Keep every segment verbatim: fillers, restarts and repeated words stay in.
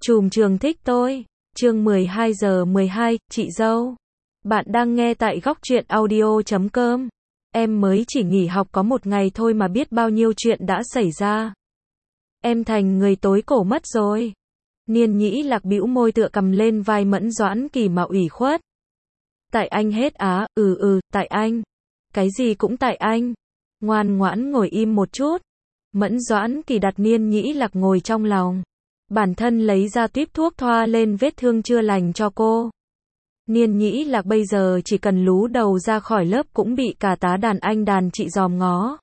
Trùm trường thích tôi. Chương mười hai giờ mười hai, chị dâu. Bạn đang nghe tại góc truyện audio chấm com. Em mới chỉ nghỉ học có một ngày thôi mà biết bao nhiêu chuyện đã xảy ra. Em thành người tối cổ mất rồi. Niên Nhĩ Lạc bĩu môi tựa cầm lên vai Mẫn Doãn Kỳ mà ủy khuất. Tại anh hết á, ừ ừ, tại anh. Cái gì cũng tại anh. Ngoan ngoãn ngồi im một chút. Mẫn Doãn Kỳ đặt Niên Nhĩ Lạc ngồi trong lòng. Bản thân lấy ra tuýp thuốc thoa lên vết thương chưa lành cho cô. Niên Nhĩ Lạc bây giờ chỉ cần lú đầu ra khỏi lớp cũng bị cả tá đàn anh đàn chị dòm ngó.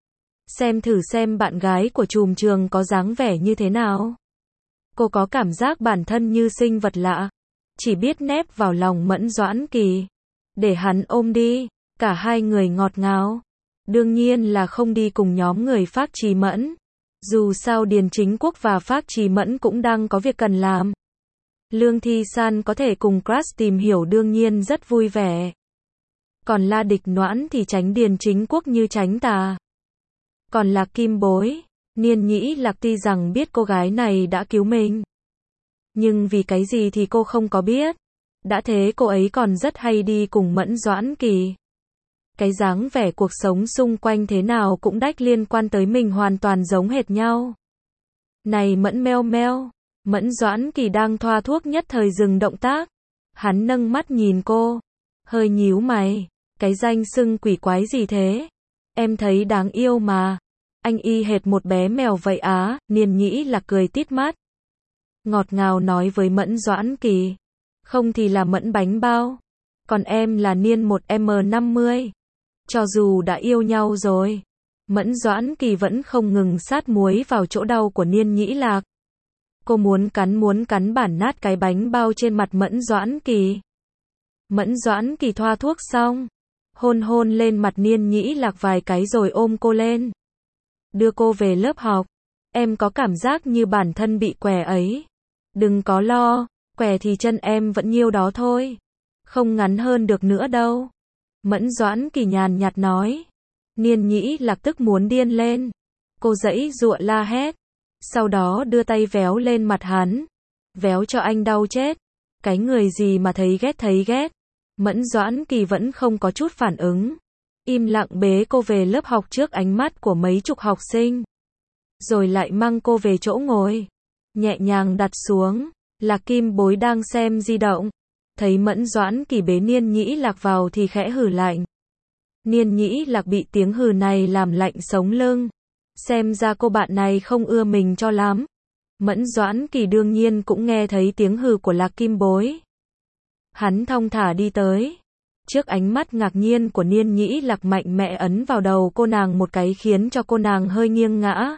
Xem thử xem bạn gái của trùm trường có dáng vẻ như thế nào. Cô có cảm giác bản thân như sinh vật lạ. Chỉ biết nép vào lòng Mẫn Doãn Kỳ. Để hắn ôm đi. Cả hai người ngọt ngào. Đương nhiên là không đi cùng nhóm người Phác Trì Mẫn. Dù sao Điền Chính Quốc và Phác Trì Mẫn cũng đang có việc cần làm. Lương Thi San có thể cùng Crush tìm hiểu đương nhiên rất vui vẻ. Còn La Địch Noãn thì tránh Điền Chính Quốc như tránh tà. Còn Lạc Kim Bối, Niên Nhĩ Lạc tuy rằng biết cô gái này đã cứu mình. Nhưng vì cái gì thì cô không có biết. Đã thế cô ấy còn rất hay đi cùng Mẫn Doãn Kỳ. Cái dáng vẻ cuộc sống xung quanh thế nào cũng đách liên quan tới mình hoàn toàn giống hệt nhau. Này Mẫn meo meo, Mẫn Doãn Kỳ đang thoa thuốc nhất thời dừng động tác. Hắn nâng mắt nhìn cô, hơi nhíu mày, cái danh xưng quỷ quái gì thế? Em thấy đáng yêu mà. Anh y hệt một bé mèo vậy á, Niên Nhĩ Lạc cười tít mắt. Ngọt ngào nói với Mẫn Doãn Kỳ. Không thì là Mẫn bánh bao. Còn em là Niên một em năm mươi. Cho dù đã yêu nhau rồi, Mẫn Doãn Kỳ vẫn không ngừng sát muối vào chỗ đau của Niên Nhĩ Lạc. Cô muốn cắn muốn cắn bản nát cái bánh bao trên mặt Mẫn Doãn Kỳ. Mẫn Doãn Kỳ thoa thuốc xong, hôn hôn lên mặt Niên Nhĩ Lạc vài cái rồi ôm cô lên. Đưa cô về lớp học. Em có cảm giác như bản thân bị què ấy. Đừng có lo, què thì chân em vẫn nhiêu đó thôi. Không ngắn hơn được nữa đâu. Mẫn Doãn Kỳ nhàn nhạt nói. Niên Nhĩ Lạc tức muốn điên lên. Cô giãy giụa la hét. Sau đó đưa tay véo lên mặt hắn. Véo cho anh đau chết. Cái người gì mà thấy ghét thấy ghét. Mẫn Doãn Kỳ vẫn không có chút phản ứng. Im lặng bế cô về lớp học trước ánh mắt của mấy chục học sinh. Rồi lại mang cô về chỗ ngồi. Nhẹ nhàng đặt xuống. Lạc Kim Bối đang xem di động. Thấy Mẫn Doãn Kỳ bế Niên Nhĩ Lạc vào thì khẽ hừ lạnh. Niên Nhĩ Lạc bị tiếng hừ này làm lạnh sống lưng. Xem ra cô bạn này không ưa mình cho lắm. Mẫn Doãn Kỳ đương nhiên cũng nghe thấy tiếng hừ của Lạc Kim Bối. Hắn thong thả đi tới. Trước ánh mắt ngạc nhiên của Niên Nhĩ Lạc mạnh mẽ ấn vào đầu cô nàng một cái khiến cho cô nàng hơi nghiêng ngã.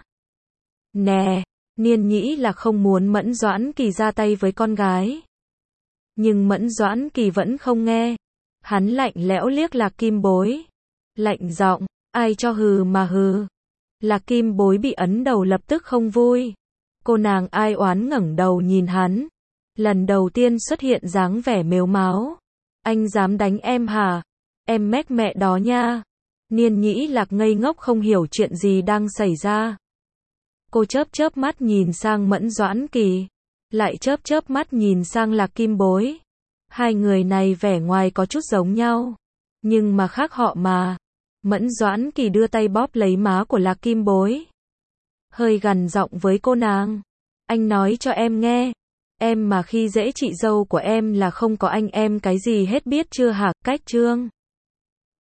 Nè, Niên Nhĩ Lạc không muốn Mẫn Doãn Kỳ ra tay với con gái. Nhưng Mẫn Doãn Kỳ vẫn không nghe. Hắn lạnh lẽo liếc Lạc Kim Bối. Lạnh giọng, ai cho hừ mà hừ. Lạc Kim Bối bị ấn đầu lập tức không vui. Cô nàng ai oán ngẩng đầu nhìn hắn. Lần đầu tiên xuất hiện dáng vẻ mếu máo. Anh dám đánh em hả? Em mách mẹ đó nha. Niên Nhĩ Lạc ngây ngốc không hiểu chuyện gì đang xảy ra. Cô chớp chớp mắt nhìn sang Mẫn Doãn Kỳ. Lại chớp chớp mắt nhìn sang Lạc Kim Bối. Hai người này vẻ ngoài có chút giống nhau. Nhưng mà khác họ mà. Mẫn Doãn Kỳ đưa tay bóp lấy má của Lạc Kim Bối. Hơi gằn giọng với cô nàng. Anh nói cho em nghe. Em mà khi dễ chị dâu của em là không có anh em cái gì hết biết chưa hả? Cách trương.